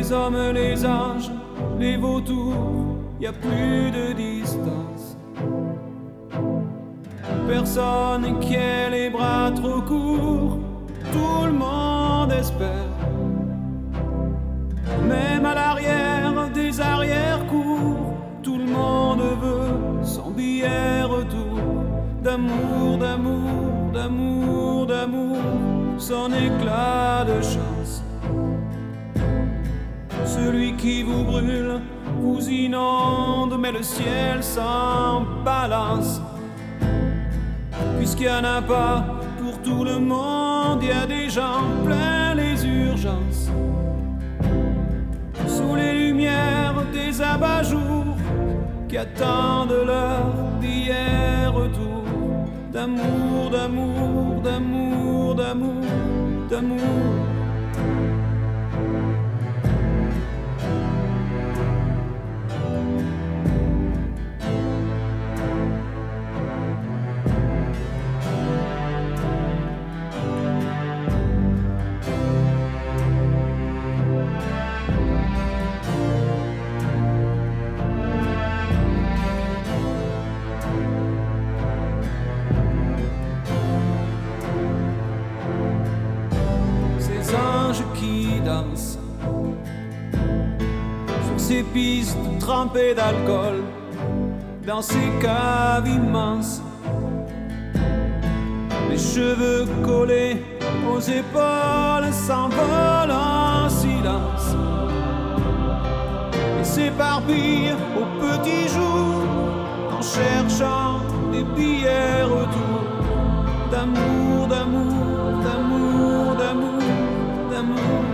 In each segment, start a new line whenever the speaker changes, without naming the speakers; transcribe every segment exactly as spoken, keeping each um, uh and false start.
Les hommes, les anges, les vautours, y a plus de distance. Personne qui ait les bras trop courts, tout le monde espère. Même à l'arrière des arrière-cours, tout le monde veut son billet retour. D'amour, d'amour, d'amour, d'amour, son éclat de chance. Celui qui vous brûle, vous inonde, mais le ciel s'en balance. Puisqu'il n'y en a pas pour tout le monde, il y a des gens plein les urgences. Sous les lumières des abat-jours qui attendent leur billet retour. D'amour, d'amour, d'amour, d'amour, d'amour. Sur ces pistes trempées d'alcool, dans ces caves immenses, les cheveux collés aux épaules s'envolent en silence et s'éparpillent au petit jour en cherchant des billets retour. D'amour, d'amour, d'amour, d'amour, d'amour.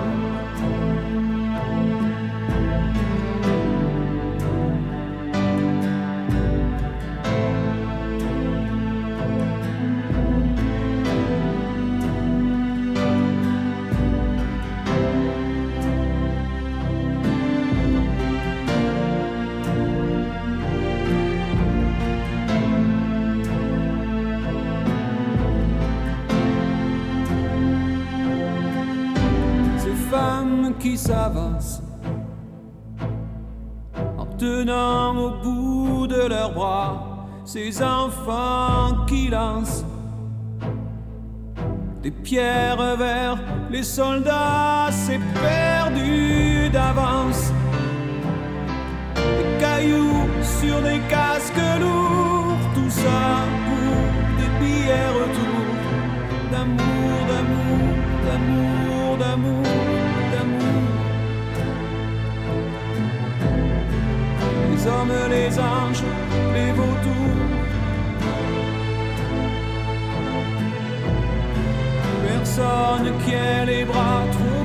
Qui s'avancent en tenant au bout de leurs bras ces enfants qui lancent des pierres vers les soldats, c'est perdu d'avance. Des cailloux sur des casques lourds, tout ça pour des billets retour. D'amour, d'amour, d'amour, d'amour. Les hommes, les anges, les vautours. Personne qui ait les bras trop